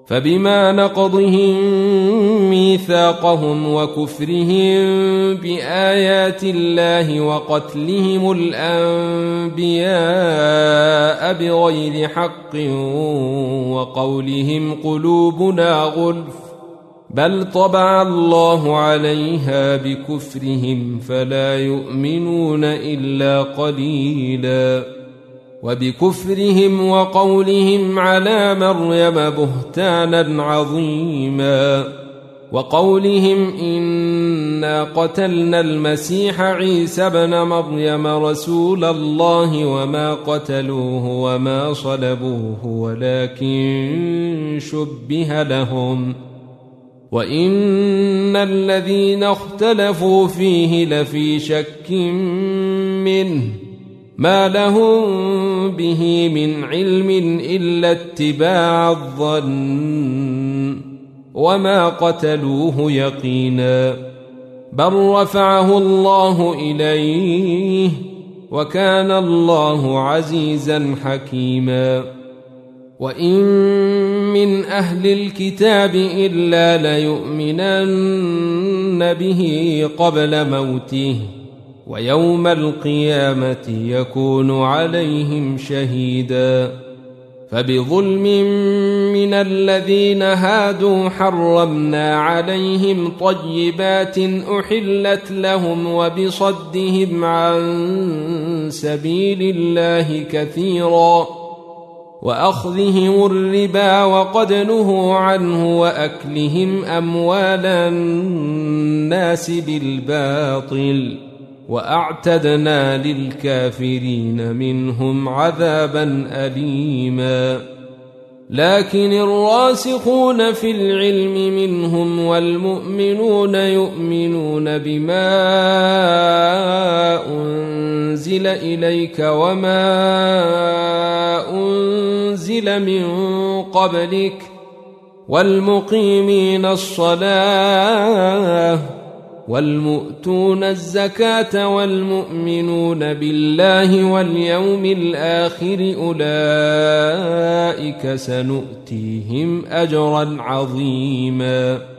فبما نقضهم ميثاقهم وكفرهم بآيات الله وقتلهم الأنبياء بغير حق وقولهم قلوبنا غلف بل طبع الله عليها بكفرهم فلا يؤمنون إلا قليلا وبكفرهم وقولهم على مريم بهتانا عظيما وقولهم إنا قتلنا المسيح عيسى ابن مريم رسول الله وما قتلوه وما صلبوه ولكن شبه لهم وإن الذين اختلفوا فيه لفي شك منه ما لهم به من علم إلا اتباع الظن وما قتلوه يقينا بل رفعه الله إليه وكان الله عزيزا حكيما وإن من أهل الكتاب إلا ليؤمنن به قبل موته ويوم القيامة يكون عليهم شهيدا فبظلم من الذين هادوا حرمنا عليهم طيبات أحلت لهم وبصدهم عن سبيل الله كثيرا وأخذهم الربا وقد نهوا عنه وأكلهم أموال الناس بالباطل وأعتدنا للكافرين منهم عذابا أليما لكن الراسخون في العلم منهم والمؤمنون يؤمنون بما أنزل إليك وما أنزل من قبلك والمقيمين الصلاة والمؤتون الزكاة والمؤمنون بالله واليوم الآخر أولئك سنؤتيهم أجرا عظيما